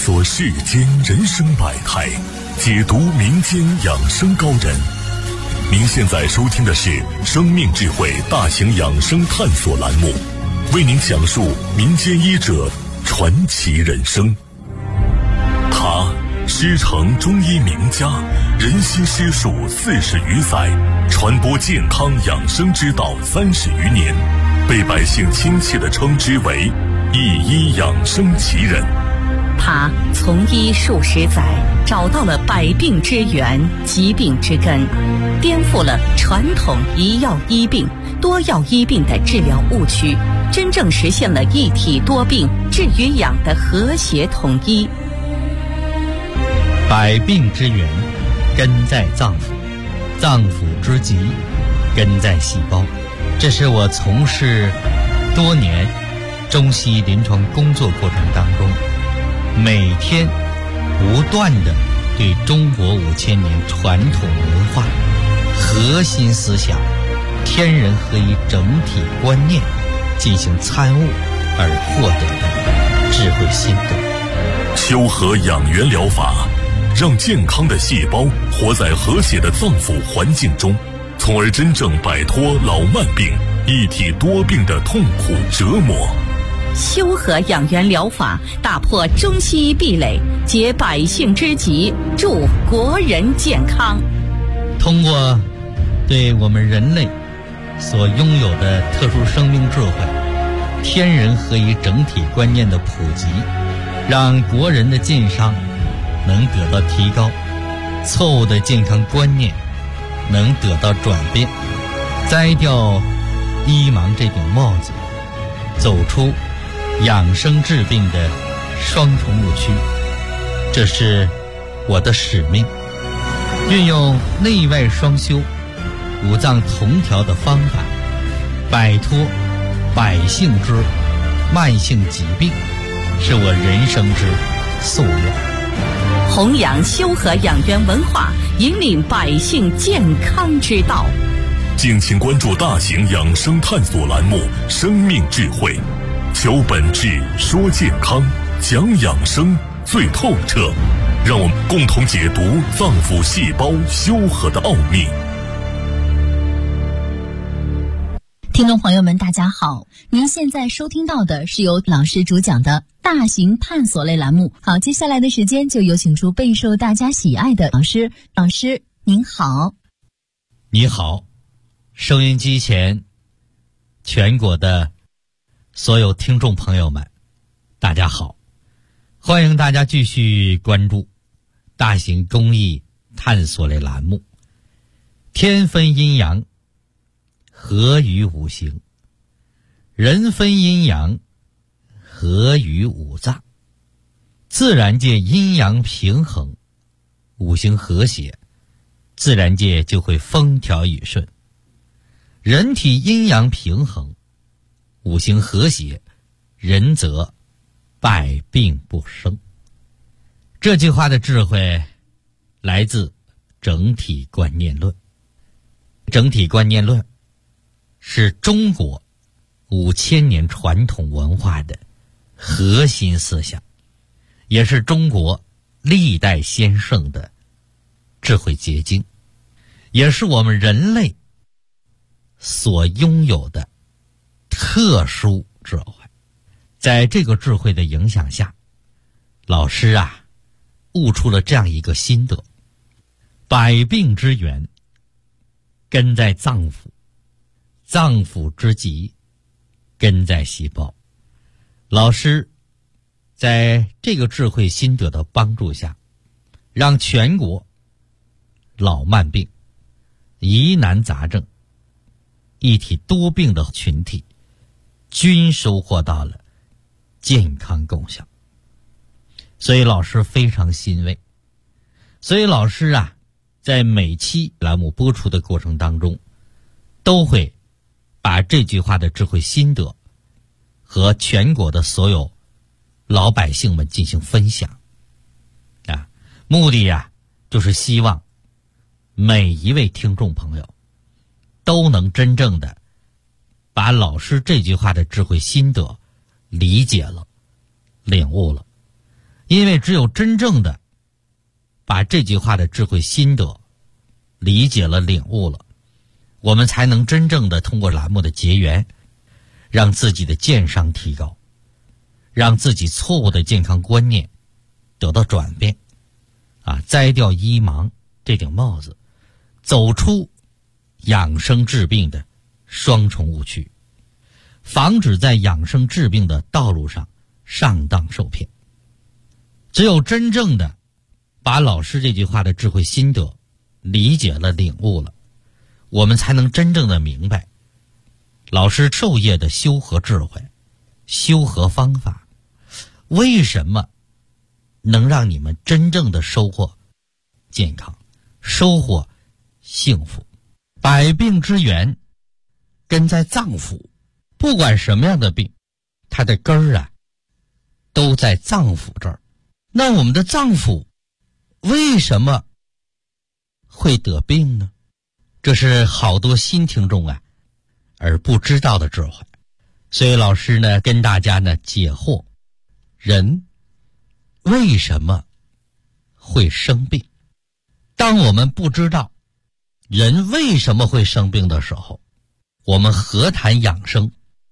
索世间人生百态，解读民间养生高人。您现在收听的是生命智慧大型养生探索栏目，为您讲述民间医者传奇人生。他师承中医名家，人心师术40余载，传播健康养生之道30余年，被百姓亲切地称之为一医养生奇人。 他从医数十载，找到了百病之源、疾病之根，颠覆了传统一药医病、多药医病的治疗误区，真正实现了一体多病治与养的和谐统一。 百病之源，根在脏腑；脏腑之疾，根在细胞。这是我从事多年中西医临床工作过程当中，每天不断的对中国5000年传统文化、核心思想、天人合一整体观念进行参悟而获得的智慧心得。 修和养元疗法，让健康的细胞活在和谐的脏腑环境中，从而真正摆脱老慢病、一体多病的痛苦折磨。 修和养元疗法打破中西医壁垒，解百姓之急，助国人健康。 通过对我们人类所拥有的特殊生命智慧、天人合一整体观念的普及，让国人的健康能得到提高，错误的健康观念能得到转变，摘掉医盲这顶帽子，走出养生治病的双重误区。这是我的使命，运用内外双修、五脏同调的方法，摆脱百姓之慢性疾病，是我人生之夙愿。 弘扬修和养元文化，引领百姓健康之道。 敬请关注大型养生探索栏目《生命智慧》，求本质，说健康，讲养生最透彻。让我们共同解读脏腑细胞修和的奥秘。 听众朋友们，大家好，您现在收听到的是由老师主讲的大型探索类栏目。好，接下来的时间就有请出备受大家喜爱的老师。老师您好。 你好，收音机前全国的所有听众朋友们，大家好，欢迎大家继续关注大型公益探索类栏目。天分阴阳，合于五行；人分阴阳，合于五脏。自然界阴阳平衡，五行和谐，自然界就会风调雨顺。人体阴阳平衡，五行和谐，人则百病不生。这句话的智慧来自整体观念论。整体观念论是中国5000年传统文化的核心思想，也是中国历代先圣的智慧结晶，也是我们人类所拥有的特殊智慧。在这个智慧的影响下，老师悟出了这样一个心得：百病之源根在脏腑，脏腑之疾根在细胞。老师在这个智慧心得的帮助下，让全国老慢病、疑难杂症、一体多病的群体均收获到了健康功效。所以老师非常欣慰。所以老师在每期栏目播出的过程当中，都会把这句话的智慧心得和全国的所有老百姓们进行分享目的就是希望每一位听众朋友都能真正的把老师这句话的智慧心得理解了、领悟了， 因为只有真正的把这句话的智慧心得理解了、领悟了，我们才能真正的通过栏目的结缘，让自己的健商提高，让自己错误的健康观念得到转变，摘掉医盲这顶帽子，走出养生治病的双重误区，防止在养生治病的道路上上当受骗。只有真正的把老师这句话的智慧心得理解了、领悟了，我们才能真正的明白老师授业的修和智慧、修和方法，为什么能让你们真正的收获健康、收获幸福。百病之源根在脏腑，不管什么样的病，它的根儿都在脏腑这儿。那我们的脏腑为什么会得病呢？这是好多新听众而不知道的智慧。所以老师呢跟大家呢解惑，人为什么会生病？当我们不知道人为什么会生病的时候，我们何谈养生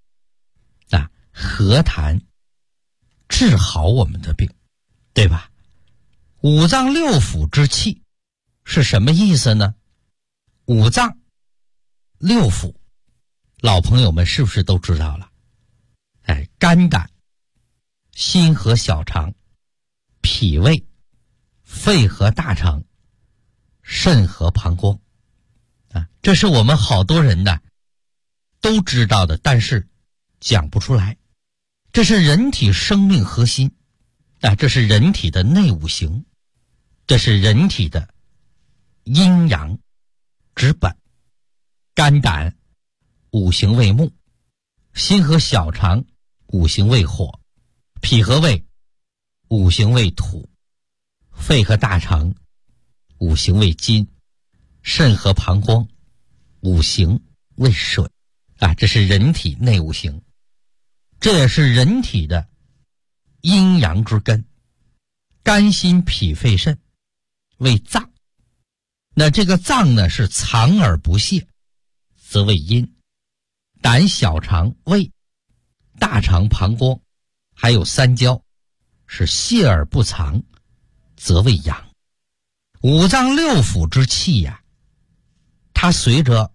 何谈治好我们的病，对吧？五脏六腑之气是什么意思呢？五脏六腑老朋友们是不是都知道了？肝胆、心和小肠、脾胃、肺和大肠、肾和膀胱这是我们好多人都知道的，但是讲不出来。这是人体生命核心这是人体的内五行，这是人体的阴阳之本。肝胆五行为木，心和小肠五行为火，脾和胃五行为土，肺和大肠五行为金，肾和膀胱五行为水这是人体内五行，这也是人体的阴阳之根。肝心脾肺肾为脏，那这个脏呢是藏而不泄，则为阴。胆小肠胃大肠膀胱还有三焦是泄而不藏，则为阳。五脏六腑之气它随着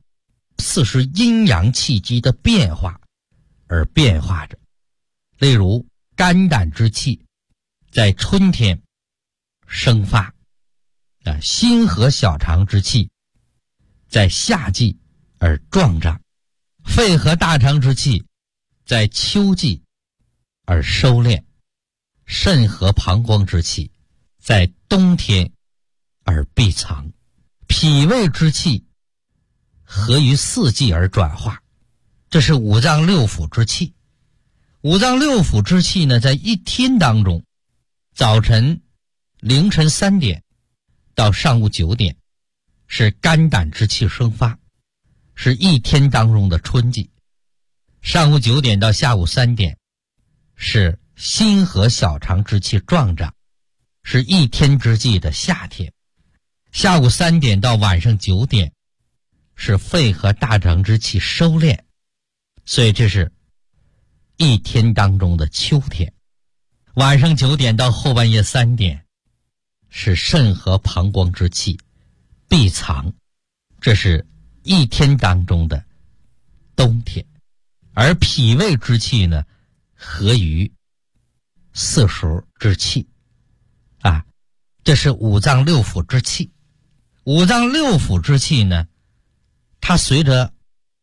40阴阳气机的变化而变化着。例如肝胆之气在春天生发心和小肠之气在夏季而壮长，肺和大肠之气在秋季而收敛，肾和膀胱之气在冬天而闭藏，脾胃之气合于四季而转化。这是五脏六腑之气。五脏六腑之气呢，在一天当中，早晨凌晨3点到上午9点是肝胆之气生发，是一天当中的春季；上午9点到下午3点是心和小肠之气壮长，是一天之计的夏天；下午3点到晚上9点是肺和大肠之气收敛，所以这是一天当中的秋天。晚上9点到后半夜3点是肾和膀胱之气闭藏，这是一天当中的冬天。而脾胃之气呢，合于四时之气这是五脏六腑之气。五脏六腑之气呢，它随着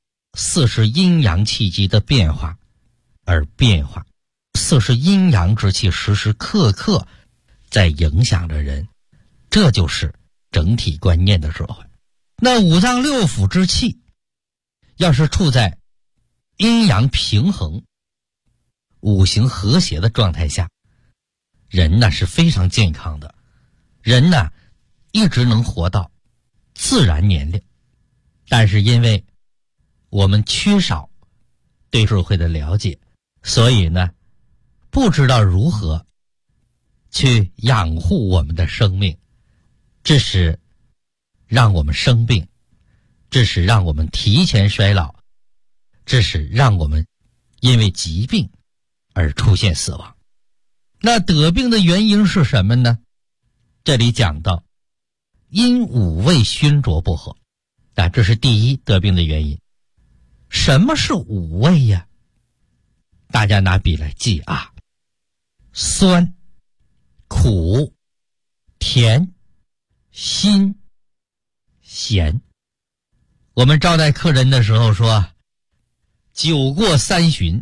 40阴阳气机的变化而变化，40阴阳之气时时刻刻在影响着人，这就是整体观念的智慧。那五脏六腑之气要是处在阴阳平衡、五行和谐的状态下，人呢是非常健康的，人呢一直能活到自然年龄。但是因为我们缺少对智慧的了解，所以呢不知道如何去养护我们的生命，致使让我们生病，致使让我们提前衰老，致使让我们因为疾病而出现死亡。那得病的原因是什么呢？这里讲到因五味熏灼不和，这是第一得病的原因。什么是五味呀？大家拿笔来记啊：酸、苦、甜、辛、咸。我们招待客人的时候说，酒过三巡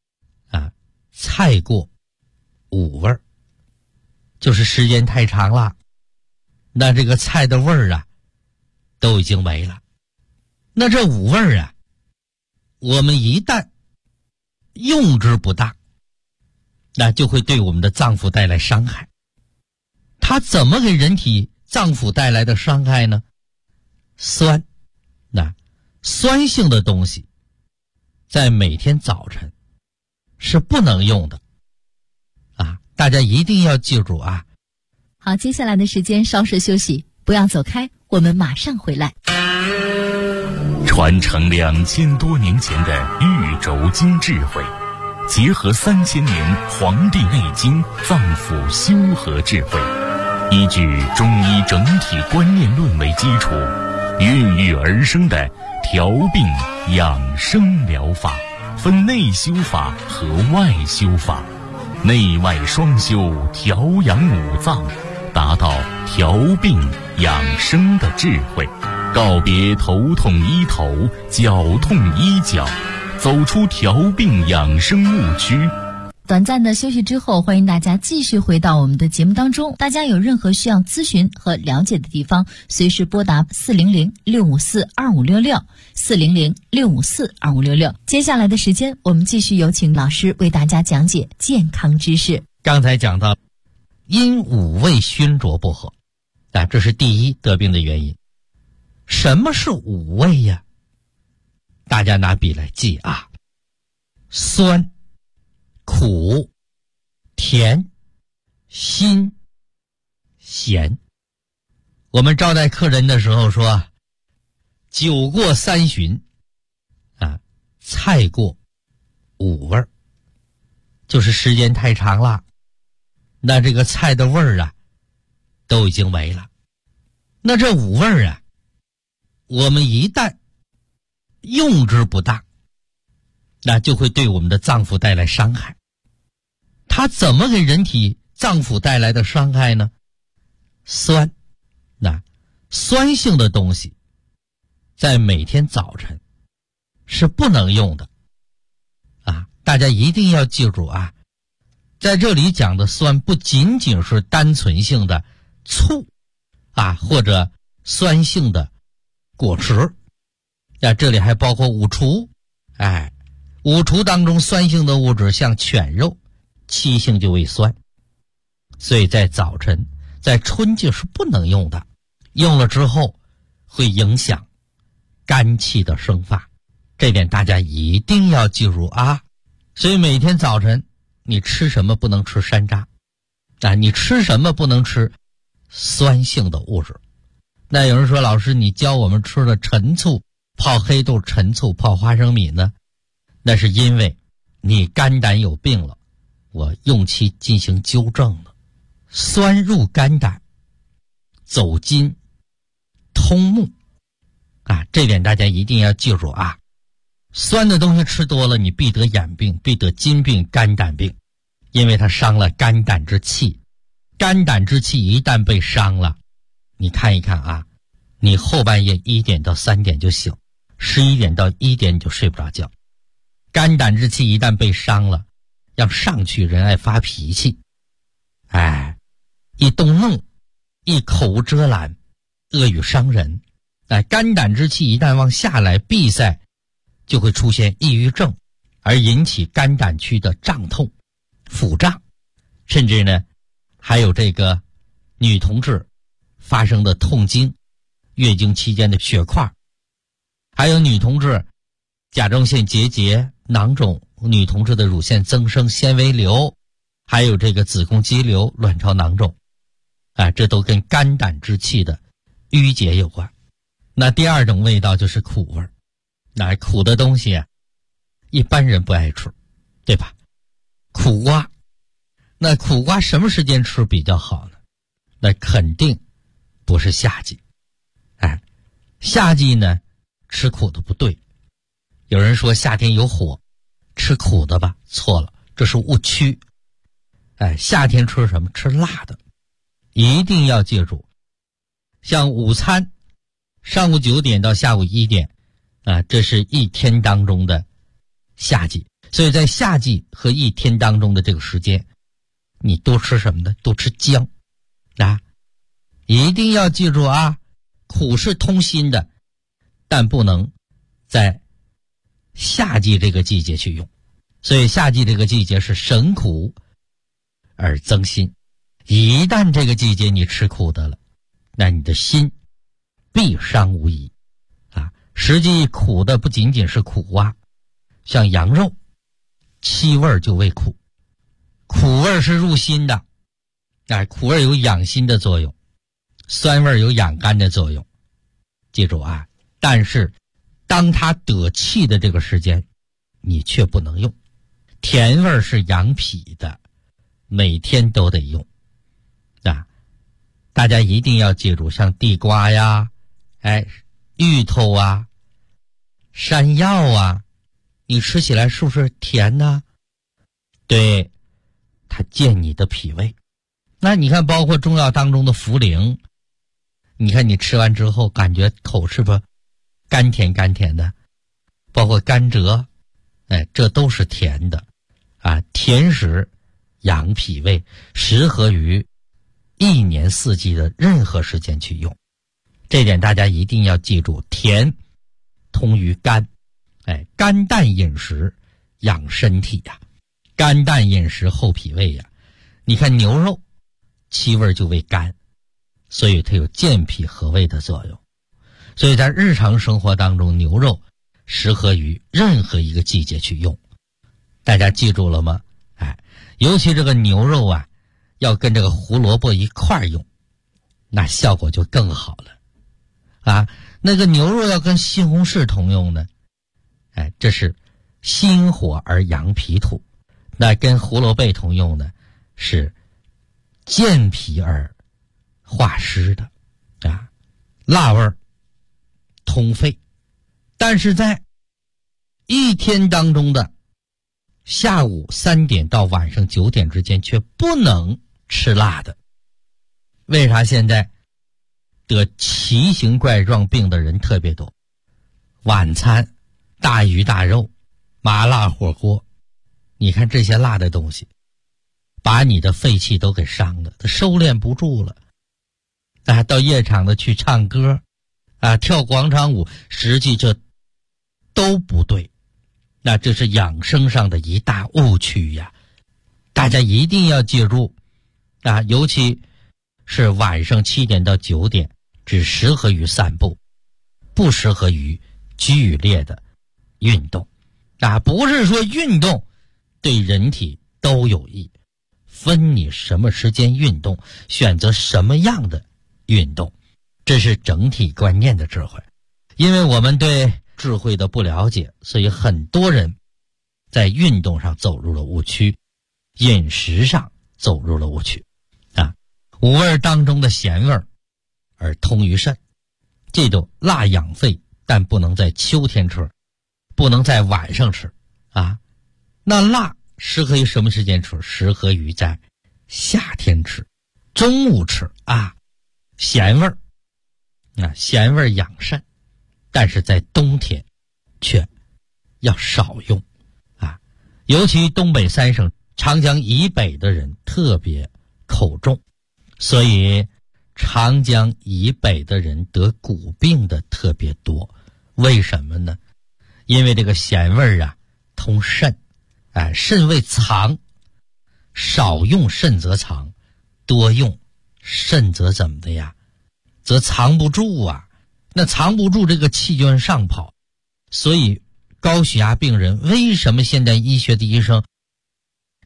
菜过五味儿，就是时间太长了，那这个菜的味儿都已经没了。那这五味儿我们一旦用之不当，那就会对我们的脏腑带来伤害。它怎么给人体脏腑带来的伤害呢？酸，酸性的东西在每天早晨是不能用的大家一定要记住啊。 好，接下来的时间稍事休息，不要走开，我们马上回来。 传承2000多年前的玉轴经智慧，结合3000年《黄帝内经》脏腑修和智慧，依据中医整体观念论为基础，孕育而生的调病养生疗法，分内修法和外修法，内外双修，调养五脏，达到调病养生的智慧，告别头痛医头，脚痛医脚，走出调病养生误区。 短暂的休息之后，欢迎大家继续回到我们的节目当中。大家有任何需要咨询和了解的地方，随时拨打400-654-2566 400-654-2566。接下来的时间，我们继续有请老师为大家讲解健康知识。 刚才讲到因五味熏灼不和，这是第一得病的原因。什么是五味呀？大家拿笔来记啊：酸、苦、甜、辛、咸。我们招待客人的时候说，酒过三巡菜过五味儿，就是时间太长了，那这个菜的味儿都已经没了。那这五味儿我们一旦用之不当，那就会对我们的脏腑带来伤害。它怎么给人体脏腑带来的伤害呢？酸，酸性的东西在每天早晨是不能用的大家一定要记住啊。在这里讲的酸不仅仅是单纯性的醋或者酸性的果汁，这里还包括五厨。五厨当中酸性的物质像犬肉，气性就为酸，所以在早晨在春季是不能用的，用了之后会影响肝气的生发，这点大家一定要记住啊。所以每天早晨你吃什么不能吃山楂你吃什么不能吃酸性的物质。那有人说，老师你教我们吃了陈醋，泡黑豆、陈醋泡花生米呢？那是因为你肝胆有病了，我用其进行纠正了。酸入肝胆，走筋通目这点大家一定要记住啊。酸的东西吃多了，你必得眼病，必得筋病、肝胆病，因为它伤了肝胆之气。肝胆之气一旦被伤了，你看一看你后半夜1点到3点就醒，11点到1点你就睡不着觉。肝胆之气一旦被伤了，要上去人爱发脾气，一动怒，一口无遮拦，恶语伤人。肝胆之气一旦往下来闭塞，就会出现抑郁症，而引起肝胆区的胀痛、腹胀，甚至呢还有这个女同志发生的痛经、月经期间的血块，还有女同志甲状腺结节、囊肿，女同志的乳腺增生、纤维瘤， 还有这个子宫肌瘤、卵巢囊肿，这都跟肝胆之气的淤结有关。那第二种味道就是苦味儿，那苦的东西一般人不爱吃，对吧？苦瓜，那苦瓜什么时间吃比较好呢？那肯定不是夏季。夏季呢吃苦的不对。有人说夏天有火，吃苦的吧，错了，这是误区。夏天吃什么？吃辣的。一定要记住，像午餐上午9点到下午1点这是一天当中的夏季，所以在夏季和一天当中的这个时间，你多吃什么呢？多吃姜一定要记住苦是通心的，但不能在夏季这个季节去用。所以夏季这个季节是省苦而增心，一旦这个季节你吃苦的了，那你的心必伤无疑实际苦的不仅仅是苦瓜，像羊肉七味就为苦，苦味是入心的苦味有养心的作用，酸味有养肝的作用。记住但是当它得气的这个时间你却不能用。甜味是养脾的，每天都得用大家一定要记住，像地瓜呀芋头山药你吃起来是不是甜呢？对，它健你的脾胃。那你看包括中药当中的茯苓，你看你吃完之后感觉口是不是甘甜甘甜的，包括甘蔗这都是甜的甜食养脾胃，适合于一年四季的任何时间去用。这点大家一定要记住，甜通于肝肝淡饮食养身体肝淡饮食厚脾胃你看牛肉七味就为肝，所以它有健脾和胃的作用。所以在日常生活当中，牛肉适合于任何一个季节去用。大家记住了吗？尤其这个牛肉要跟这个胡萝卜一块用，那效果就更好了那个牛肉要跟西红柿同用呢这是心火而养脾土。那跟胡萝卜同用呢是健脾而化湿的辣味通肺。但是在一天当中的下午3点到晚上9点之间却不能吃辣的。为啥现在得奇形怪状病的人特别多？晚餐大鱼大肉、麻辣火锅，你看这些辣的东西把你的肺气都给伤了，它收敛不住了到夜场的去唱歌跳广场舞，实际这都不对。那这是养生上的一大误区大家一定要记住尤其是晚上7点到9点只适合于散步，不适合于剧烈的运动不是说运动对人体都有益，分你什么时间运动，选择什么样的运动，这是整体观念的智慧。因为我们对智慧的不了解，所以很多人在运动上走入了误区，饮食上走入了误区五味当中的咸味而通于肾。记住，辣养肺，但不能在秋天吃，不能在晚上吃那辣适合于什么时间吃？适合于在夏天吃，中午吃咸味咸味养肾，但是在冬天却要少用尤其东北3省长江以北的人特别口重，所以长江以北的人得骨病的特别多。为什么呢？因为这个咸味通肾肾为藏，少用肾则藏，多用肾则怎么的则藏不住那藏不住，这个气就往上跑。所以高血压病人为什么现在医学的医生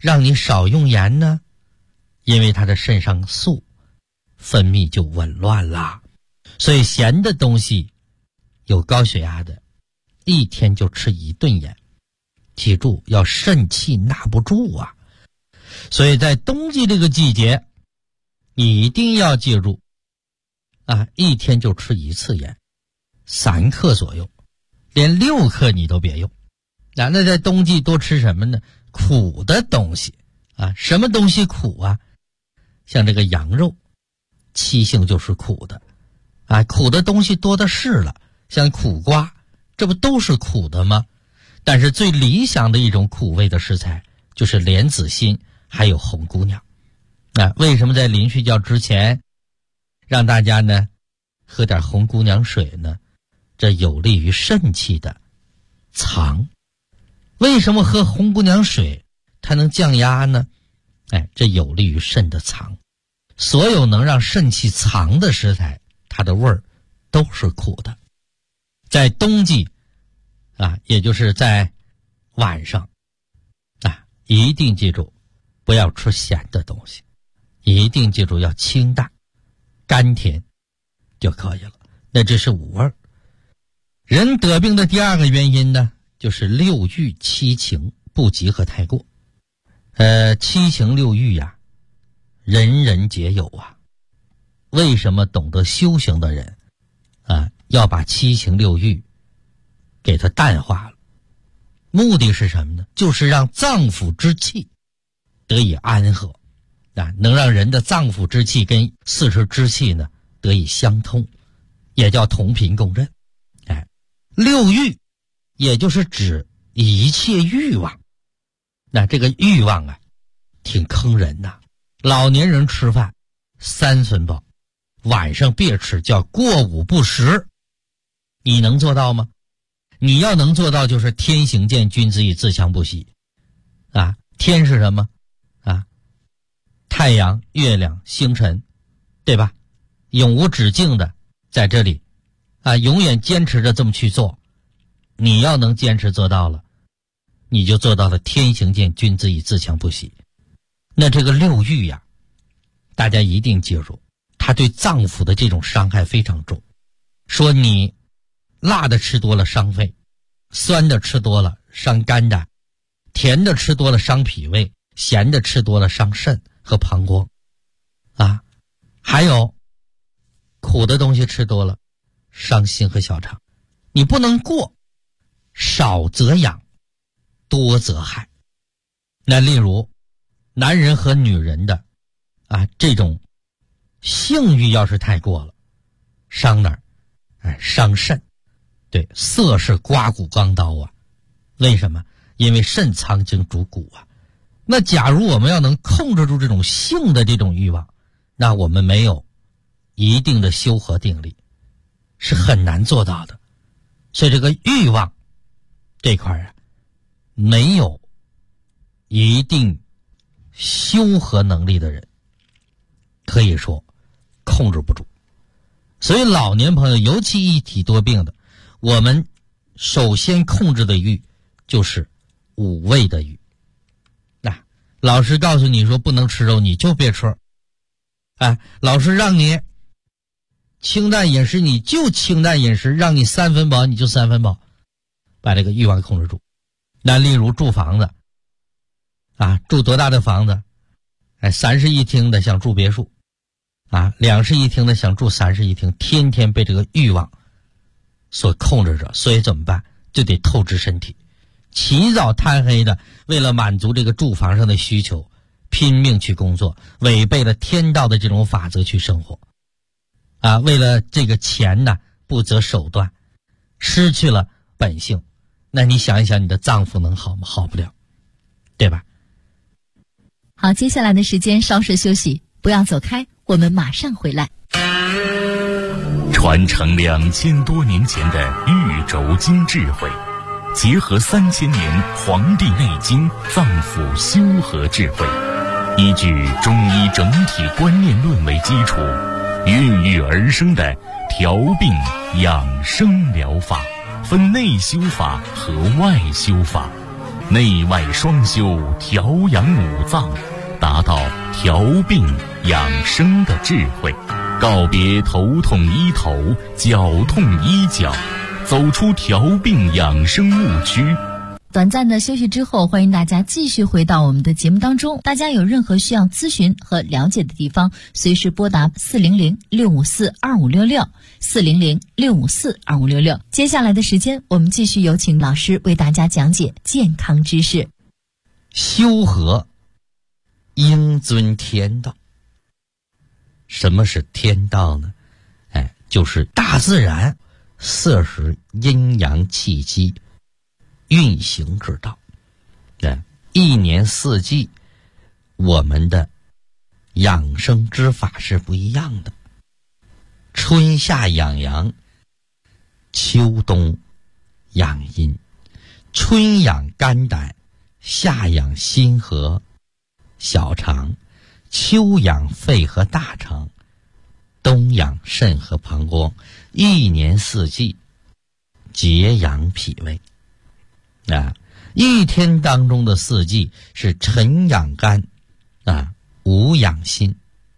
让你少用盐呢？因为它的肾上素分泌就紊乱啦。所以咸的东西，有高血压的一天就吃1顿盐，记住要肾气纳不住啊。所以在冬季这个季节，你一定要记住啊，一天就吃1次盐，3克左右，连6克你都别用。那在冬季多吃什么呢？苦的东西啊。什么东西苦啊？像这个羊肉，七性就是苦的啊，苦的东西多的是了。像苦瓜，这不都是苦的吗？但是最理想的一种苦味的食材就是莲子心还有红姑娘啊。为什么在临睡觉之前让大家呢喝点红姑娘水呢？这有利于肾气的藏。为什么喝红姑娘水它能降压呢？这有利于肾的藏。所有能让肾气藏的食材，它的味儿都是苦的。在冬季啊，也就是在晚上啊，一定记住不要吃咸的东西，一定记住要清淡甘甜就可以了。那这是五味。人得病的第2个原因呢，就是6欲7情不及和太过。7情6欲呀，人人皆有啊。为什么懂得修行的人啊，要把7情6欲给它淡化了？目的是什么呢？就是让脏腑之气得以安和啊，能让人的脏腑之气跟四时之气呢得以相通，也叫同频共振。6欲也就是指一切欲望。那这个欲望啊，挺坑人呐。老年人吃饭3分饱，晚上别吃，叫过午不食。你能做到吗？你要能做到，就是天行健，君子以自强不息啊。天是什么啊？太阳、月亮、星辰，对吧？永无止境的在这里啊，永远坚持着这么去做。你要能坚持做到了，你就做到了天行健，君子以自强不息。那这个6欲呀，大家一定记住，它对脏腑的这种伤害非常重。说你辣的吃多了伤肺，酸的吃多了伤肝胆，甜的吃多了伤脾胃，咸的吃多了伤肾和膀胱啊。还有苦的东西吃多了伤心和小肠。你不能过，少则养，多则害。那例如男人和女人的啊，这种性欲要是太过了，伤哪儿？伤肾。对，色是刮骨钢刀啊。为什么？因为肾藏精主骨啊。那假如我们要能控制住这种性的这种欲望，那我们没有一定的修和定力，是很难做到的。所以这个欲望这块啊，没有一定修和能力的人，可以说控制不住。所以老年朋友，尤其一体多病的，我们首先控制的欲就是5味的欲。那老师告诉你说不能吃肉，你就别吃。老师让你清淡饮食，你就清淡饮食，让你3分饱你就3分饱，把这个欲望控制住。那例如住房子啊，住多大的房子？3室1厅的想住别墅啊，2室1厅的想住3室1厅，天天被这个欲望所控制着。所以怎么办？就得透支身体，起早贪黑的，为了满足这个住房上的需求，拼命去工作，违背了天道的这种法则去生活啊，为了这个钱呢不择手段，失去了本性。那你想一想，你的脏腑能好吗？好不了，对吧？ 好，接下来的时间稍事休息，不要走开，我们马上回来。 传承2000多年前的玉轴经智慧，结合3000年《黄帝内经》脏腑修和智慧，依据中医整体观念论为基础，孕育而生的调病养生疗法，分内修法和外修法， 内外双修，调养五脏，达到调病养生的智慧，告别头痛医头，脚痛医脚，走出调病养生误区。 短暂的休息之后，欢迎大家继续回到我们的节目当中。大家有任何需要咨询和了解的地方，随时拨打400-654-2566 400-654-2566。接下来的时间，我们继续有请老师为大家讲解健康知识。 修和应遵天道。什么是天道呢？就是大自然摄食阴阳气机运行之道。一年四季我们的养生之法是不一样的。春夏养阳，秋冬养阴。春养肝胆，夏养心和小肠，秋养肺和大肠，冬养肾和膀胱。一年四季节养脾胃。一天当中的四季是晨养肝，午养心，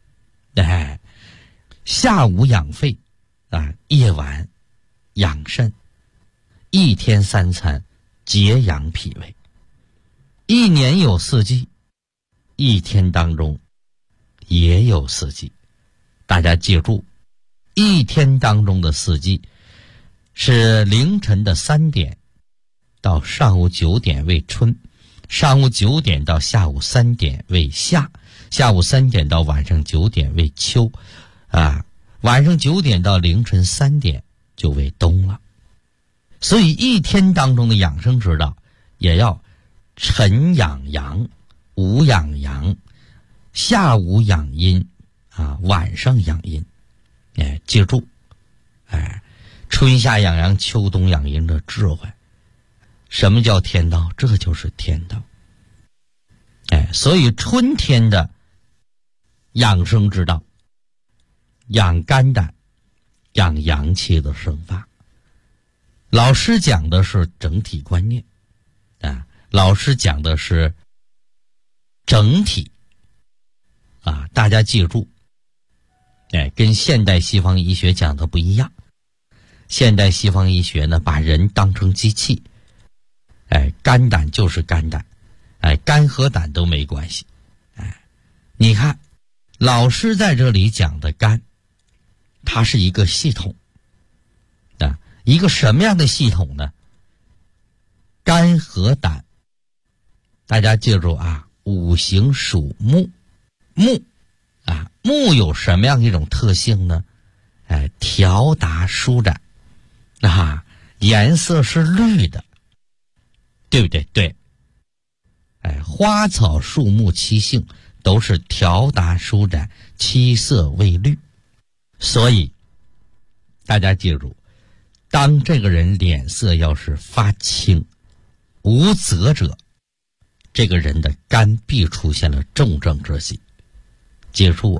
下午养肺，夜晚养肾。一天三餐节养脾胃。一年有四季，一天当中也有四季。大家记住，一天当中的四季是凌晨的3点到上午9点为春，上午9点到下午3点为夏，下午3点到晚上9点为秋，晚上9点到凌晨3点就为冬了。所以一天当中的养生之道也要晨养阳，午养阳，下午养阴，晚上养阴。记住，春夏养阳，秋冬养阴的智慧。什么叫天道？这就是天道。所以春天的养生之道，养肝胆，养阳气的生发。老师讲的是整体观念，老师讲的是整体，大家记住，跟现代西方医学讲的不一样。现代西方医学呢，把人当成机器，肝胆就是肝胆，肝和胆都没关系。你看，老师在这里讲的肝，它是一个系统，一个什么样的系统呢？肝和胆，大家记住五行属木，木有什么样一种特性呢？条达舒展，颜色是绿的，对不对？对。花草树木七性都是条达舒展，七色为绿。所以大家记住，当这个人脸色要是发青无泽者，这个人的肝必出现了重症之喜。记住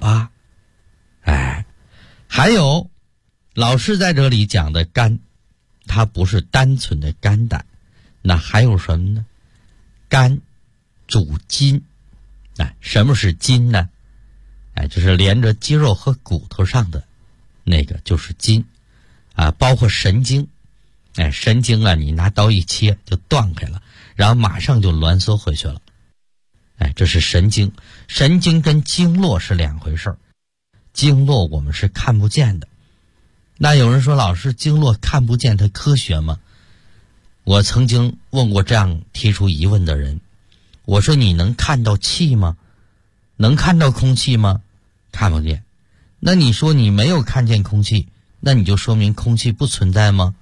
还有老师在这里讲的肝，它不是单纯的肝胆，那还有什么呢？肝主筋。什么是筋呢？就是连着肌肉和骨头上的那个就是筋，包括神经。神经你拿刀一切就断开了，然后马上就挛缩回去了。这是神经。神经跟经络是两回事儿，经络我们是看不见的。那有人说，老师，经络看不见它科学吗？我曾经问过这样提出疑问的人，我说你能看到气吗？能看到空气吗？看不见。那你说你没有看见空气，那你就说明空气不存在吗？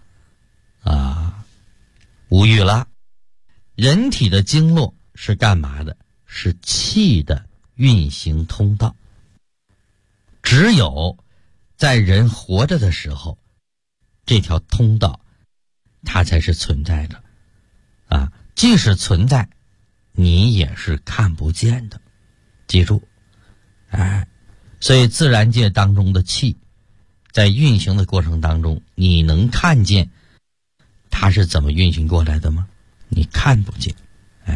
无语了。人体的经络是干嘛的？是气的运行通道。只有在人活着的时候，这条通道它才是存在的。即使存在，你也是看不见的。记住，所以自然界当中的气在运行的过程当中，你能看见它是怎么运行过来的吗？你看不见。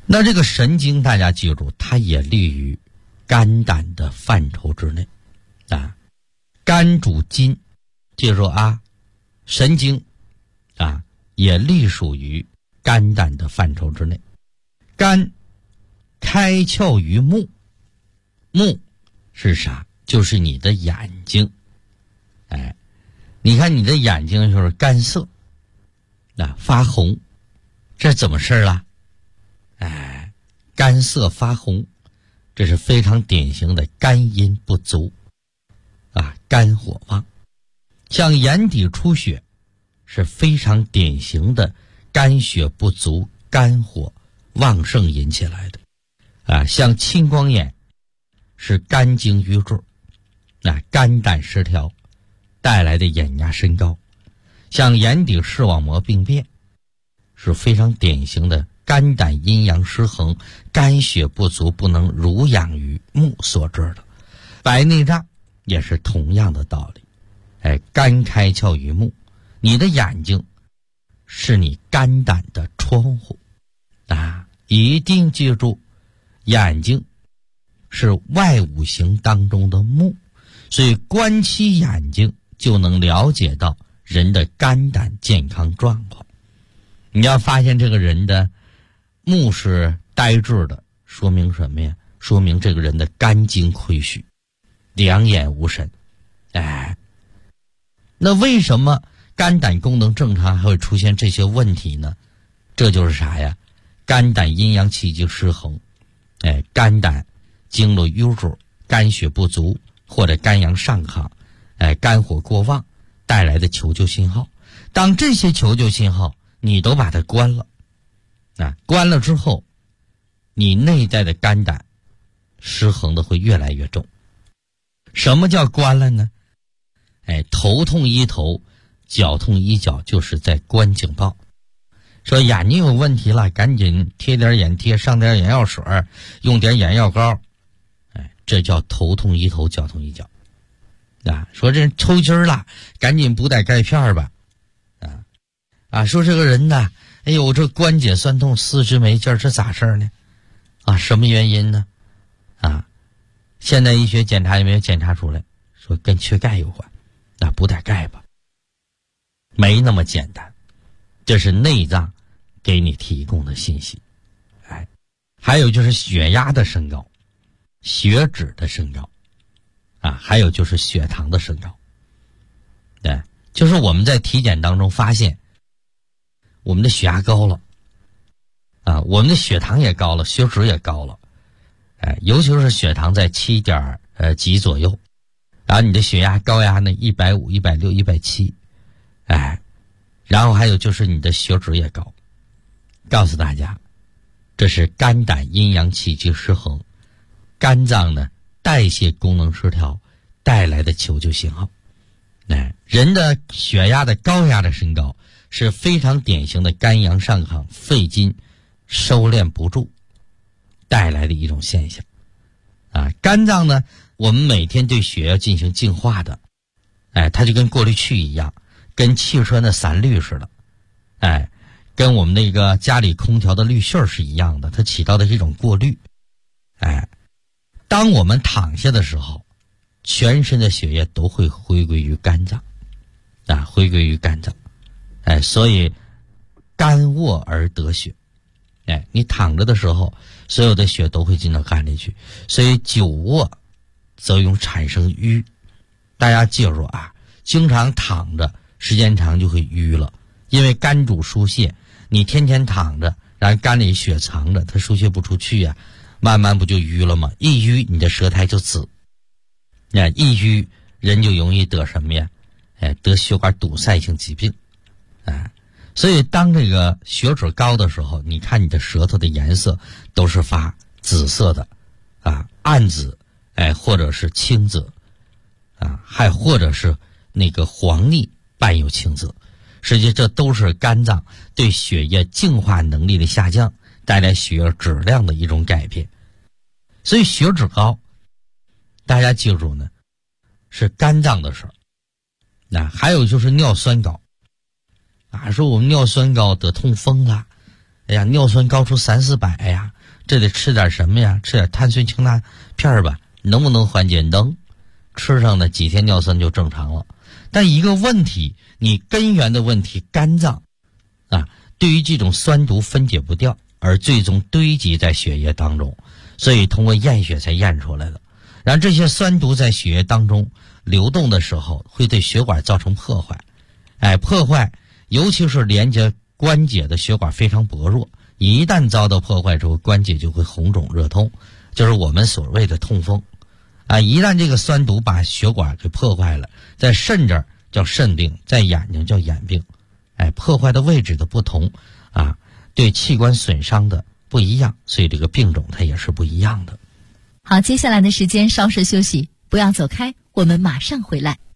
那这个神经大家记住，它也立于肝胆的范畴之内啊。肝主筋，记住啊，神经啊也隶属于肝胆的范畴之内。肝开窍于目，目是啥？就是你的眼睛。哎，你看你的眼睛就是干涩啊，发红，这怎么事了？哎，干涩发红，这是非常典型的肝阴不足啊，肝火旺。像眼底出血是非常典型的肝血不足、肝火旺盛引起来的啊。像青光眼是肝经瘀滞，那肝胆失调带来的眼压升高。像眼底视网膜病变是非常典型的肝胆阴阳失衡、肝血不足不能濡养于目所致的。白内障也是同样的道理。哎，肝开窍于目，你的眼睛是你肝胆的窗户啊！一定记住，眼睛是外五行当中的目，所以观其眼睛就能了解到人的肝胆健康状况。你要发现这个人的目是呆滞的，说明什么呀？说明这个人的肝经亏虚，两眼无神。哎，那为什么肝胆功能正常还会出现这些问题呢？这就是啥呀？肝胆阴阳气机失衡，哎，肝胆经络瘀滞，肝血不足或者肝阳上亢，哎，肝火过旺带来的求救信号。当这些求救信号你都把它关了啊，关了之后，你内在的肝胆失衡的会越来越重。什么叫关了呢？哎，头痛医头，脚痛医脚，就是在关警报。说眼睛有问题了，赶紧贴点眼贴，上点眼药水，用点眼药膏。哎，这叫头痛医头，脚痛医脚。啊，说这抽筋了，赶紧补点钙片吧。说这个人呢，哎呦，这关节酸痛，四肢没劲儿，这咋事儿呢？啊，什么原因呢？啊，现代医学检查也没有检查出来，说跟缺钙有关，那补点钙吧。没那么简单，这是内脏给你提供的信息。哎，还有就是血压的升高，血脂的升高，啊，还有就是血糖的升高。对，就是我们在体检当中发现，我们的血压高了，啊，我们的血糖也高了，血脂也高了，哎，尤其是血糖在7点几左右，然后你的血压高压呢150、160、170，哎，然后还有就是你的血脂也高。告诉大家，这是肝胆阴阳气机失衡，肝脏呢代谢功能失调带来的求救信号。哎，人的血压的高压的升高是非常典型的肝阳上亢、肺经收敛不住带来的一种现象。啊，肝脏呢，我们每天对血要进行净化的，哎，它就跟过滤器一样，跟汽车的散滤似的，哎，跟我们那个家里空调的滤芯是一样的，它起到的是一种过滤。哎，当我们躺下的时候，全身的血液都会回归于肝脏，啊，回归于肝脏。哎，所以肝卧而得血。哎，你躺着的时候，所有的血都会进到肝里去，所以久卧则容易产生瘀。大家记住啊，经常躺着时间长就会瘀了，因为肝主疏泄，你天天躺着，然后肝里血藏着，它疏泄不出去呀，慢慢不就瘀了吗？一瘀你的舌苔就紫，那一瘀人就容易得什么呀？哎，得血管堵塞性疾病。哎，所以当这个血脂高的时候，你看你的舌头的颜色都是发紫色的，啊，暗紫，哎，或者是青紫，啊，还或者是那个黄腻伴有青紫。实际这都是肝脏对血液净化能力的下降带来血液质量的一种改变。所以血脂高，大家记住呢，是肝脏的事儿。那还有就是尿酸高。啊，说我们尿酸高得痛风了，哎呀，尿酸高出300-400呀， 这得吃点什么呀？吃点碳酸氢钠片吧，能不能缓解？能，吃上的几天尿酸就正常了。但一个问题，你根源的问题，肝脏啊，对于这种酸毒分解不掉，而最终堆积在血液当中，所以通过验血才验出来的。然后这些酸毒在血液当中流动的时候，会对血管造成破坏。破坏，尤其是连接关节的血管非常薄弱，一旦遭到破坏之后，关节就会红肿热痛，就是我们所谓的痛风。一旦这个酸毒把血管给破坏了，在肾这儿叫肾病，在眼睛叫眼病。破坏的位置的不同对器官损伤的不一样，所以这个病种它也是不一样的。 好，接下来的时间稍事休息，不要走开，我们马上回来。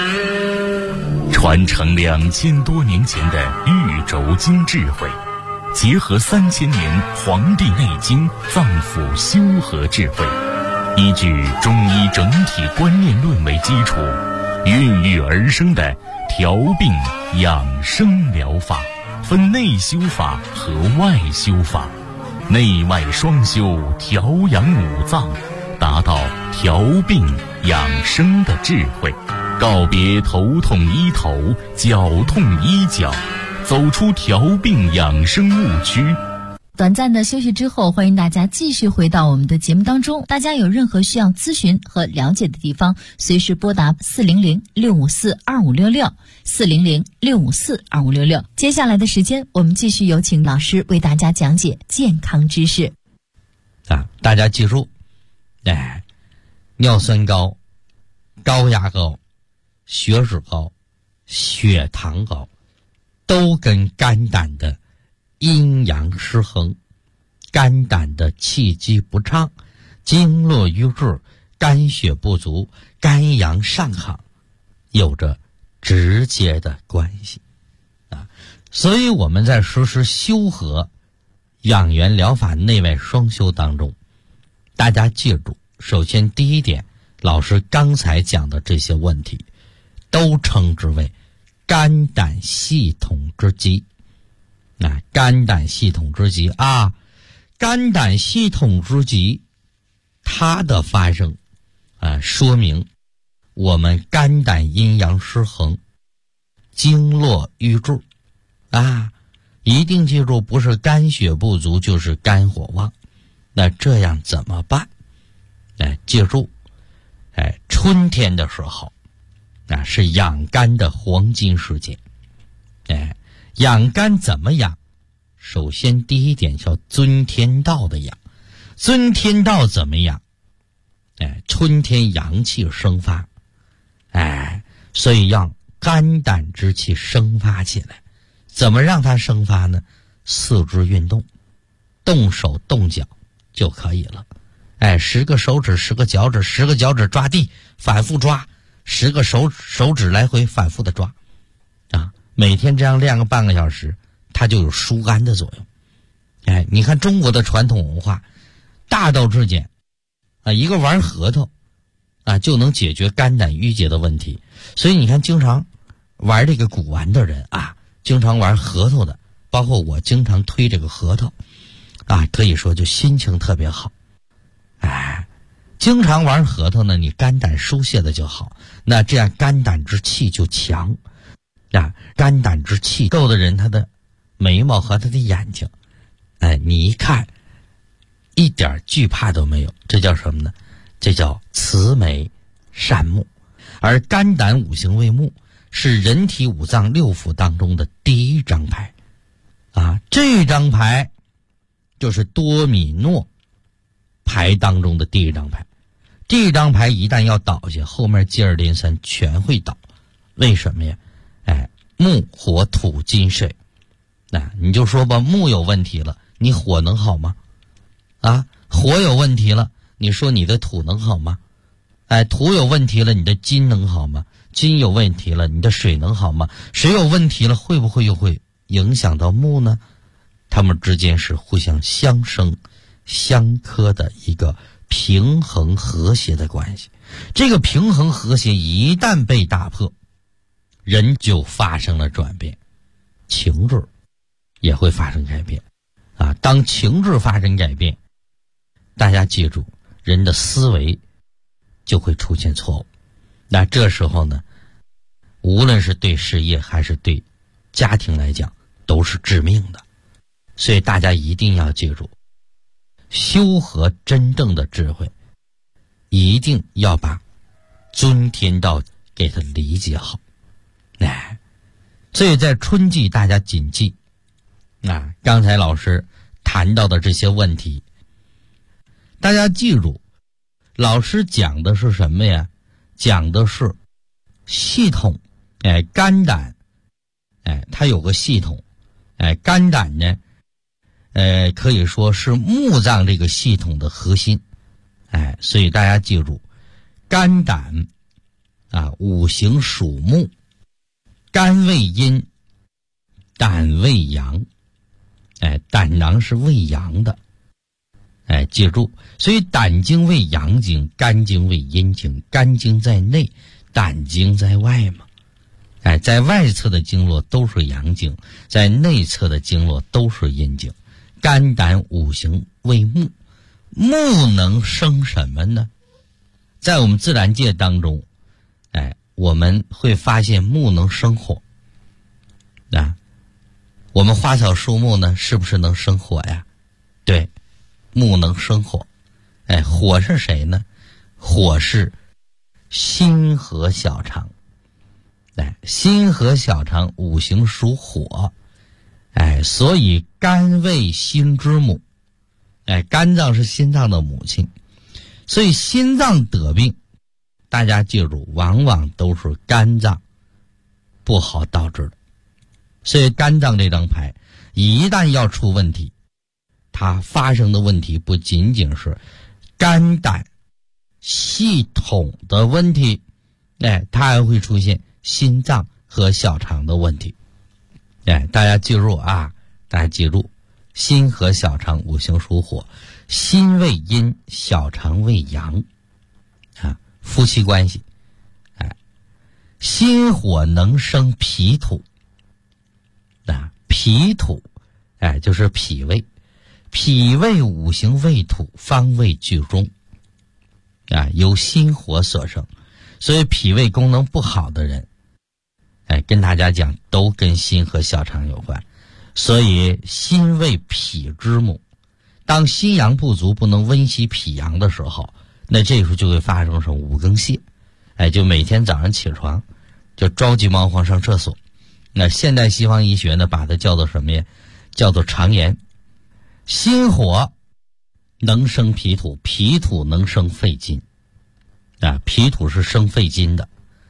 传承2000多年前的玉轴经智慧，结合3000年《黄帝内经》脏腑修和智慧，依据中医整体观念论为基础，孕育而生的调病养生疗法，分内修法和外修法，内外双修，调养五脏，达到调病养生的智慧，告别头痛医头，脚痛医脚，走出调病养生误区。 短暂的休息之后，欢迎大家继续回到我们的节目当中。大家有任何需要咨询和了解的地方，随时拨打400-654-2566 400-654-2566。接下来的时间，我们继续有请老师为大家讲解健康知识。 大家记住，尿酸高、高压高、血脂高、血糖高，都跟肝胆的阴阳失衡、肝胆的气机不畅、经络瘀滞、肝血不足、肝阳上亢有着直接的关系所以我们在实施修和养元疗法内外双修当中，大家记住，首先第一点，老师刚才讲的这些问题都称之为肝胆系统之疾。肝胆系统之疾肝胆系统之疾它的发生说明我们肝胆阴阳失衡，经络瘀滞一定记住，不是肝血不足就是肝火旺。那这样怎么办？记住春天的时候是养肝的黄金时节。养肝怎么养？首先第一点叫遵天道的养。遵天道怎么养？春天阳气生发，所以让肝胆之气生发起来。怎么让它生发呢？四肢运动，动手动脚就可以了。10个手指10个脚趾10个脚趾抓地，反复抓，10个手指来回反复的抓每天这样练个半个小时，它就有疏肝的作用。你看中国的传统文化大道至简一个玩核桃就能解决肝胆郁结的问题。所以你看经常玩这个古玩的人经常玩核桃的，包括我经常推这个核桃可以说就心情特别好。经常玩核桃呢，你肝胆疏泄的就好，那这样肝胆之气就强肝胆之气够的人，他的眉毛和他的眼睛你一看一点惧怕都没有，这叫什么呢？这叫慈眉善目。而肝胆五行为目，是人体五脏六腑当中的第一张牌这张牌就是多米诺牌当中的第一张牌。这张牌一旦要倒下，后面接二连三全会倒。为什么呀？木火土金水你就说吧，木有问题了，你火能好吗？火有问题了，你说你的土能好吗？土有问题了，你的金能好吗？金有问题了，你的水能好吗？水有问题了，会不会又会影响到木呢？它们之间是互相相生相克的一个平衡和谐的关系。这个平衡和谐一旦被打破，人就发生了转变，情志也会发生改变当情志发生改变， 大家记住，人的思维就会出现错误。那这时候呢，无论是对事业还是对家庭来讲，都是致命的。所以大家一定要记住，修和真正的智慧，一定要把尊天道给它理解好。所以在春季大家谨记刚才老师谈到的这些问题，大家记住，老师讲的是什么呀？讲的是系统。肝胆它有个系统。肝胆呢可以说是木脏这个系统的核心。所以大家记住，肝胆五行属木，肝为阴，胆为阳。胆囊是为阳的。记住，所以胆经为阳经，肝经为阴经，肝经在内，胆经在外嘛。在外侧的经络都是阳经，在内侧的经络都是阴经。肝胆五行为木，木能生什么呢？在我们自然界当中，我们会发现木能生火。我们花草树木呢，是不是能生火呀？对，木能生火。火是谁呢？火是心和小肠。心和小肠五行属火。所以肝为心之母。肝脏是心脏的母亲。所以心脏得病，大家记住，往往都是肝脏不好导致的。所以肝脏这张牌一旦要出问题，它发生的问题不仅仅是肝胆系统的问题，它还会出现心脏和小肠的问题。大家记住大家记住，心和小肠五行属火，心为阴，小肠为阳。夫妻关系。心火能生脾土。脾土就是脾胃，脾胃五行为土，方位居中。由心火所生。所以脾胃功能不好的人，跟大家讲，都跟心和小肠有关。所以心为脾之母，当心阳不足，不能温习脾阳的时候，那这时候就会发生成五更泻。就每天早上起床就着急忙慌上厕所。那现代西方医学呢，把它叫做什么呀？叫做肠炎。心火能生脾土，脾土能生肺金。脾土是生肺金的。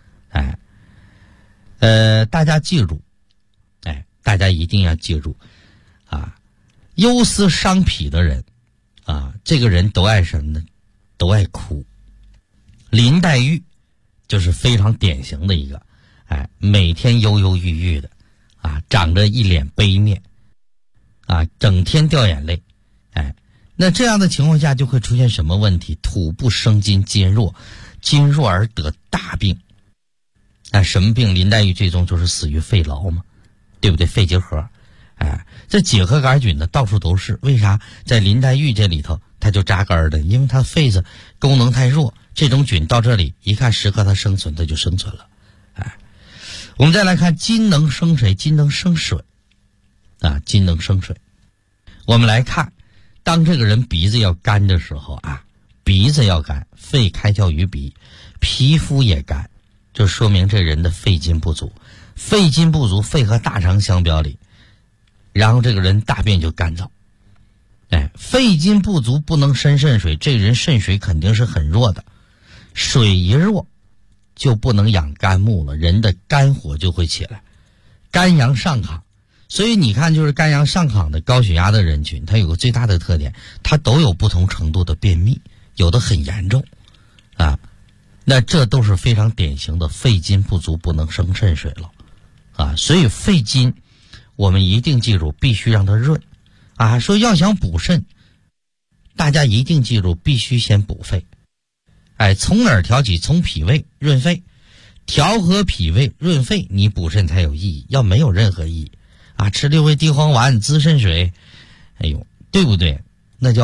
大家记住，大家一定要记住忧思伤脾的人这个人都爱什么呢？都爱哭。林黛玉就是非常典型的一个，每天忧忧郁郁的长着一脸悲面整天掉眼泪。那这样的情况下就会出现什么问题？土不生金，金弱，金弱而得大病。什么病？林黛玉最终就是死于肺痨嘛，对不对？肺结核。这结核杆菌呢到处都是，为啥在林黛玉这里头它就扎根的？因为它肺子功能太弱，这种菌到这里一看适合它生存，它就生存了。我们再来看金能生谁？金能生水。金能生水。我们来看，当这个人鼻子要干的时候鼻子要干，肺开窍于鼻，皮肤也干，就说明这人的肺金不足。肺金不足，肺和大肠相表里，然后这个人大便就干燥。肺金不足不能生肾水，这个人肾水肯定是很弱的。水一弱就不能养肝木了，人的肝火就会起来，肝阳上亢。所以你看，就是肝阳上亢的高血压的人群，它有个最大的特点，它都有不同程度的便秘，有的很严重那这都是非常典型的肺金不足，不能生肾水了所以肺金我们一定记住，必须让它润说要想补肾，大家一定记住，必须先补肺。从哪儿调起？从脾胃润肺，调和脾胃润肺，你补肾才有意义，要没有任何意义吃6味地黄丸滋肾水，对不对？那叫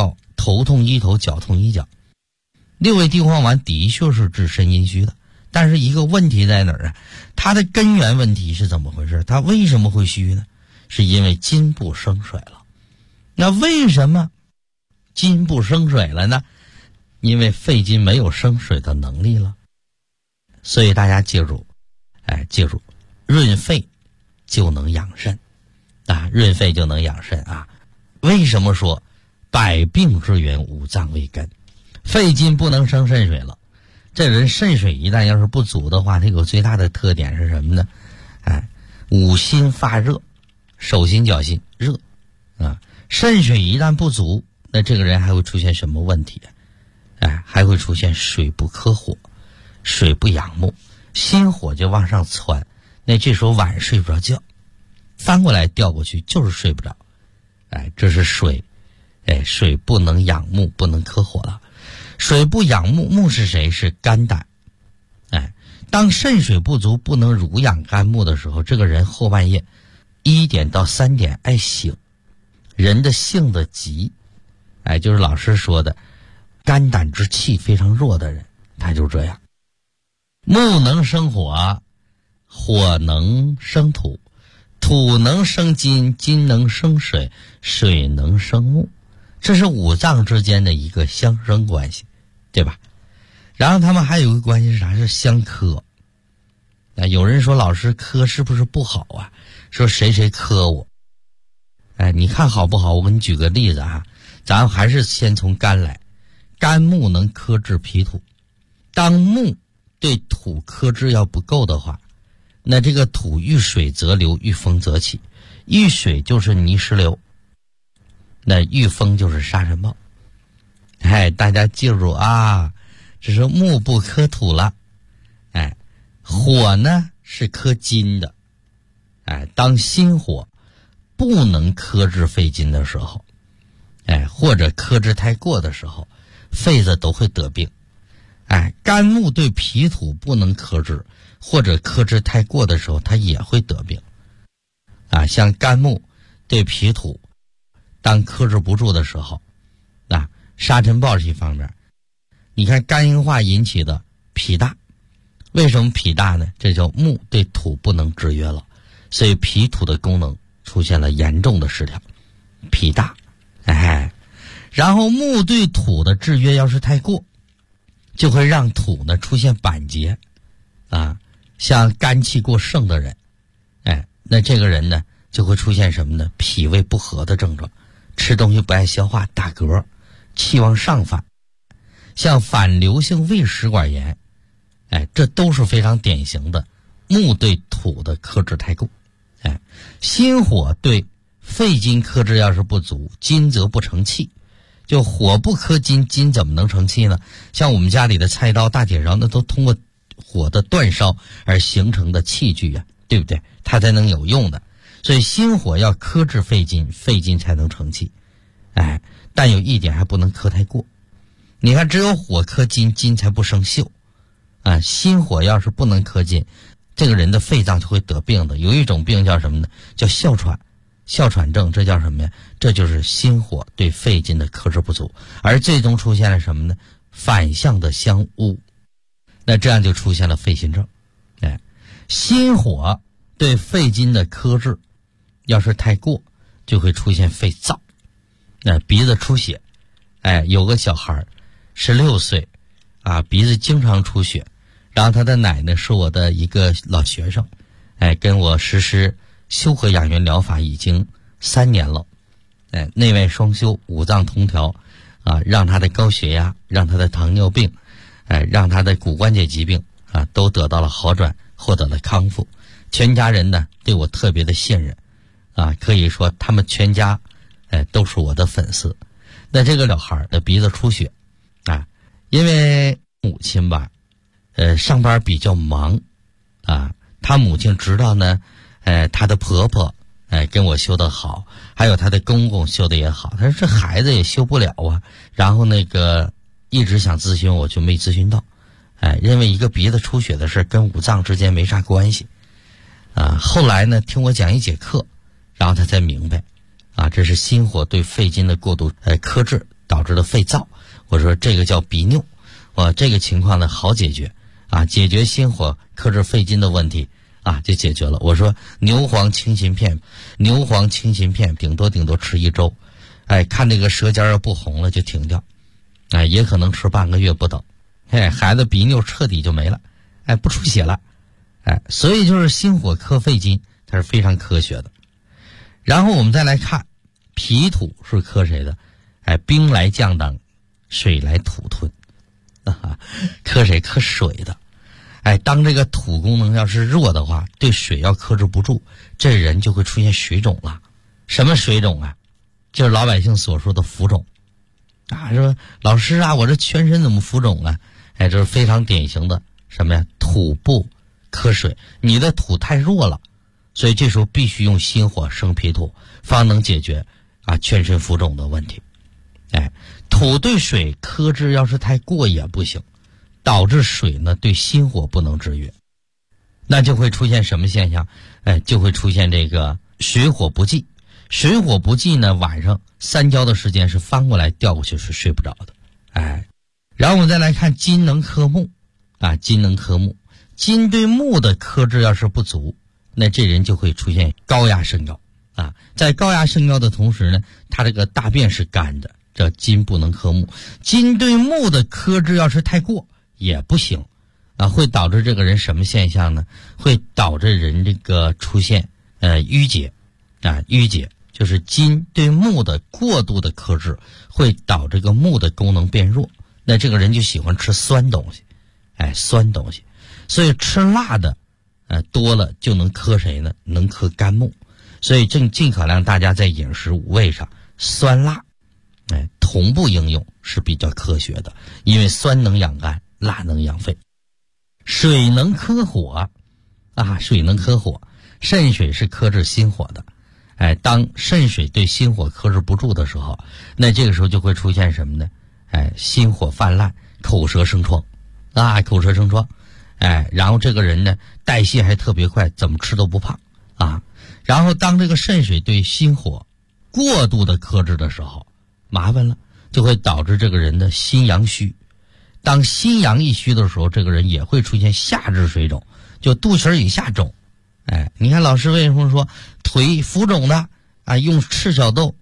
头痛医头，脚痛医脚。六味地黄丸的确是治肾阴虚的，但是一个问题在哪儿啊？它的根源问题是怎么回事？它为什么会虚呢？是因为筋部生水了。那为什么筋部生水了呢？因为肺经没有生水的能力了。所以大家记住，记住，润肺就能养肾啊，润肺就能养肾啊。为什么说百病之源五脏为根？肺经不能生肾水了，这人肾水一旦要是不足的话，它有最大的特点是什么呢？五心发热，手心脚心热啊。肾水一旦不足，那这个人还会出现什么问题？还会出现水不克火，水不养目，心火就往上窜，那这时候晚上睡不着觉，翻过来调过去就是睡不着。这是水，水不能养目，不能克火了。水不养目，目是谁？是肝胆。当肾水不足，不能濡养肝木的时候，这个人后半夜1点到3点爱醒，人的性子急，就是老师说的肝胆之气非常弱的人，他就这样。木能生火，火能生土，土能生金，金能生水，水能生木，这是五脏之间的一个相生关系，对吧？然后他们还有一个关系是啥？是相克。有人说老师克是不是不好啊？说谁谁克我。你看好不好？我给你举个例子啊，咱还是先从肝来。肝木能克制脾土，当木对土克制要不够的话，那这个土遇水则流，遇风则起，遇水就是泥石流，那遇风就是沙尘暴。大家记住啊，这是木不克土了。火呢是克金的。当心火不能克制肺经的时候，或者克制太过的时候，肺子都会得病。肝木对脾土不能克制，或者克制太过的时候，它也会得病。像肝木对脾土当克制不住的时候，沙尘暴是一方面。你看肝硬化引起的脾大，为什么脾大呢？这叫木对土不能制约了，所以脾土的功能出现了严重的失调，脾大。然后木对土的制约要是太过，就会让土呢出现板结像肝气过盛的人，那这个人呢就会出现什么呢？脾胃不和的症状，吃东西不爱消化，打嗝，气往上反，像反流性胃食管炎，这都是非常典型的木对土的克制太过。心火对肺经克制要是不足，金则不成气。就火不克金，金怎么能成气呢？像我们家里的菜刀、大铁勺，那都通过火的煅烧而形成的器具啊，对不对？它才能有用的。所以心火要克制肺经，肺经才能成气。但有一点还不能克太过。你看，只有火克金，金才不生锈。心火要是不能克金，这个人的肺脏就会得病的。有一种病叫什么呢？叫哮喘。哮喘症，这叫什么呀？这就是心火对肺经的克制不足，而最终出现了什么呢？反向的相污，那这样就出现了肺心症。心火对肺经的克制要是太过，就会出现肺燥，鼻子出血。有个小孩16岁鼻子经常出血，然后他的奶奶是我的一个老学生，跟我实施修和养元疗法已经3年了，内外双修，五脏通调，让他的高血压，让他的糖尿病，让他的骨关节疾病都得到了好转，获得了康复。全家人呢对我特别的信任，可以说他们全家都是我的粉丝。那这个小孩的鼻子出血因为母亲吧上班比较忙他母亲知道呢她的婆婆跟我修得好，还有她的公公修得也好，她说这孩子也修不了然后一直想咨询我，就没咨询到，认为一个鼻子出血的事跟五脏之间没啥关系后来呢听我讲一节课，然后他才明白这是心火对肺经的过度克制导致的肺燥。我说这个叫鼻衄，这个情况呢好解决啊，解决心火克制肺经的问题啊，就解决了。我说牛黄清心片顶多吃1周，看这个舌尖要不红了就停掉，也可能吃半个月不等，孩子鼻衄彻底就没了，不出血了，所以就是心火克肺经，它是非常科学的。然后我们再来看脾土是克谁的？兵来将挡，水来土吞，克谁？克水的。当这个土功能要是弱的话，对水要克制不住，这人就会出现水肿了。什么水肿啊？就是老百姓所说的浮肿说老师啊，我这全身怎么浮肿啊？这是非常典型的什么呀？土不克水，你的土太弱了，所以这时候必须用心火生脾土，方能解决全身浮肿的问题。土对水克制要是太过也不行，导致水呢对心火不能制约，那就会出现什么现象？就会出现这个水火不济。水火不济呢，晚上3觉的时间是翻过来调过去是睡不着的。然后我们再来看金能克木金能克木，金对木的克制要是不足，那这人就会出现高压升高在高压升高的同时呢，他这个大便是干的，这金不能克木。金对木的克制要是太过也不行会导致这个人什么现象呢？会导致人这个出现淤结淤结就是金对木的过度的克制会导致这个木的功能变弱，那这个人就喜欢吃酸东西酸东西，所以吃辣的多了就能克谁呢？能克肝木。所以尽可量大家在饮食五味上酸辣同步应用是比较科学的，因为酸能养肝，辣能养肺。水能克火水能克火，肾水是克制心火的。当肾水对心火克制不住的时候，那这个时候就会出现什么呢？心火泛滥，口舌生疮口舌生疮。然后这个人呢代谢还特别快，怎么吃都不胖然后当这个肾水对心火过度的克制的时候，麻烦了，就会导致这个人的心阳虚。当心阳一虚的时候，这个人也会出现下肢水肿，就肚脐以下肿。你看老师为什么说腿浮肿的用赤小豆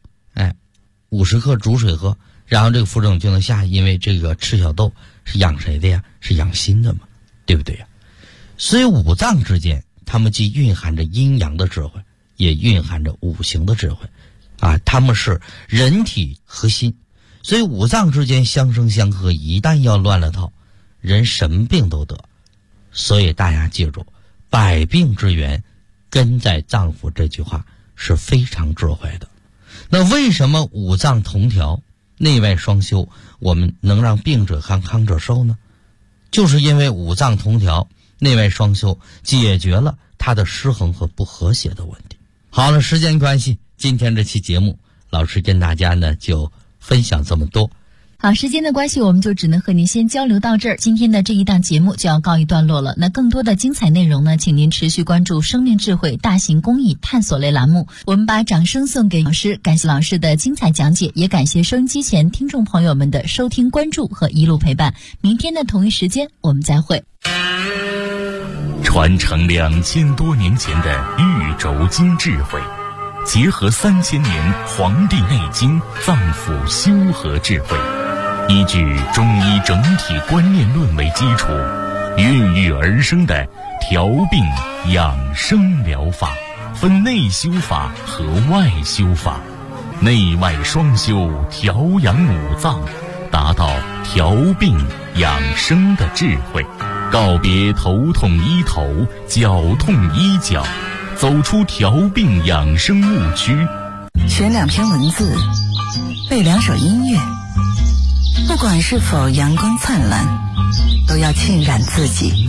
50克煮水喝，然后这个浮肿就能下，因为这个赤小豆是养谁的呀？是养心的嘛，对不对呀？所以五脏之间它们既蕴含着阴阳的智慧，也蕴含着五行的智慧它们是人体核心，所以五脏之间相生相克，一旦要乱了套，人什么病都得。所以大家记住，百病之源根在脏腑，这句话是非常智慧的。那为什么五脏同调，内外双修，我们能让病者康，康者寿呢？就是因为五脏同调，内外双修，解决了它的失衡和不和谐的问题。好了，时间关系，今天这期节目老师跟大家呢就分享这么多。 好，时间的关系，我们就只能和您先交流到这儿。今天的这一档节目就要告一段落了。那更多的精彩内容呢，请您持续关注生命智慧大型公益探索类栏目。我们把掌声送给老师，感谢老师的精彩讲解，也感谢收音机前听众朋友们的收听关注和一路陪伴。明天的同一时间我们再会。 传承2000多年前的玉轴经智慧，结合3000年《黄帝内经》脏腑修和智慧，依据中医整体观念论为基础，孕育而生的调病养生疗法，分内修法和外修法，内外双修，调养五脏，达到调病养生的智慧。告别头痛医头，脚痛医脚，走出调病养生误区。 选2篇文字，背2首音乐，不管是否阳光灿烂，都要浸染自己。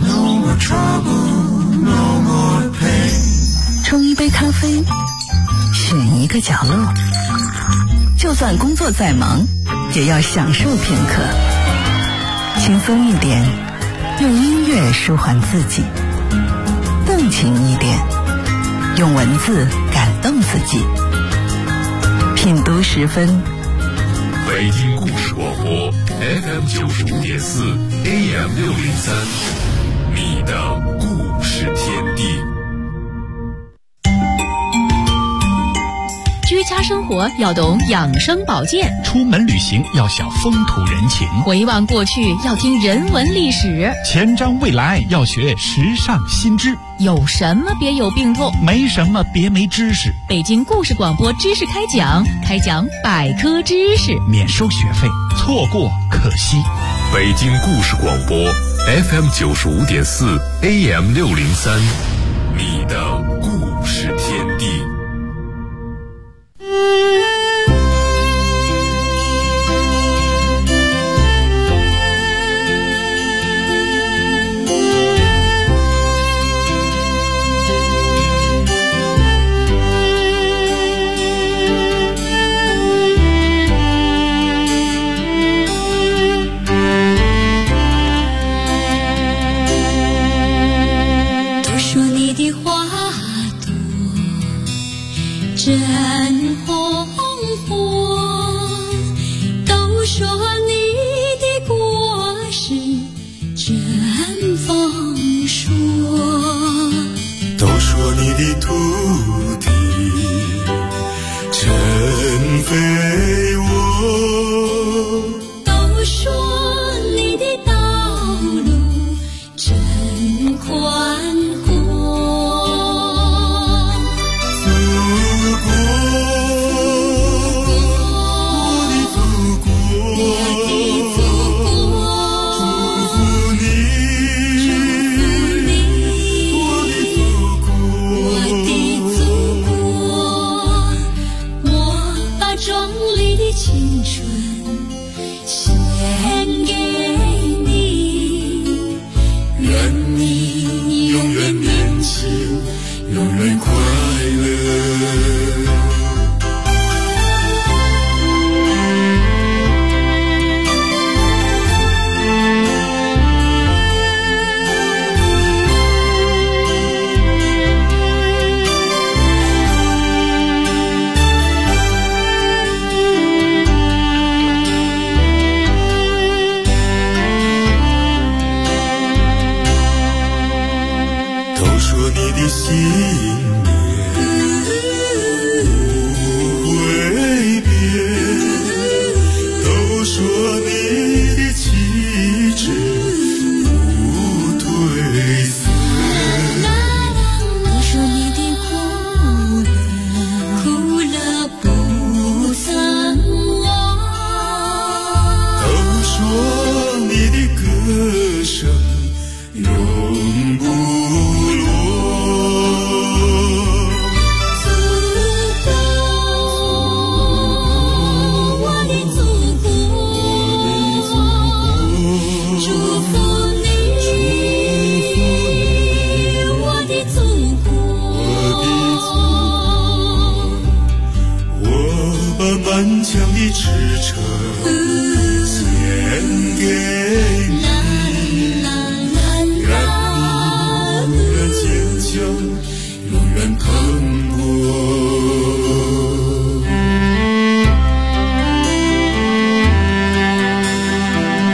冲一杯咖啡，选一个角落，就算工作再忙，也要享受片刻。轻松一点，用音乐舒缓自己；动情一点，用文字感动自己。品读10分， 为北京故事广播 FM95.4 AM603，你的故事天地。 居家生活要懂养生保健， 出门旅行要晓风土人情， 回望过去要听人文历史， 前瞻未来要学时尚新知。 有什么别有病痛， 没什么别没知识。 北京故事广播知识开讲百科知识， 免收学费，错过可惜。 北京故事广播 FM95.4 AM603，你的故事天地。 都说你的心